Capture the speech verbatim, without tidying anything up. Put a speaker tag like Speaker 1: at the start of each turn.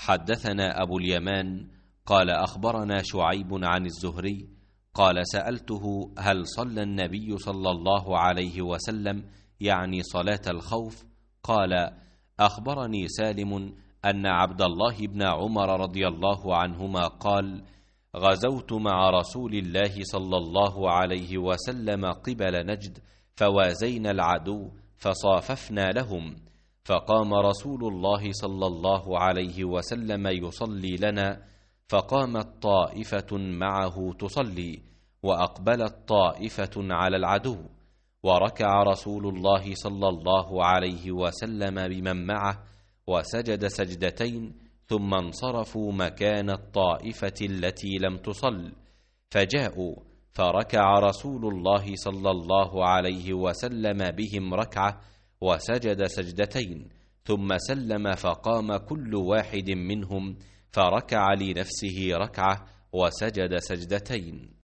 Speaker 1: حدثنا أبو اليمان قال أخبرنا شعيب عن الزهري قال سألته هل صلى النبي صلى الله عليه وسلم يعني صلاة الخوف؟ قال أخبرني سالم أن عبد الله بن عمر رضي الله عنهما قال غزوت مع رسول الله صلى الله عليه وسلم قبل نجد فوازينا العدو فصاففنا لهم، فقام رسول الله صلى الله عليه وسلم يصلي لنا، فقامت طائفة معه تصلي وأقبلت طائفة على العدو، وركع رسول الله صلى الله عليه وسلم بمن معه وسجد سجدتين ثم انصرفوا مكان الطائفة التي لم تصل، فجاءوا فركع رسول الله صلى الله عليه وسلم بهم ركعة وسجد سجدتين ثم سلم، فقام كل واحد منهم فركع لنفسه ركعة وسجد سجدتين.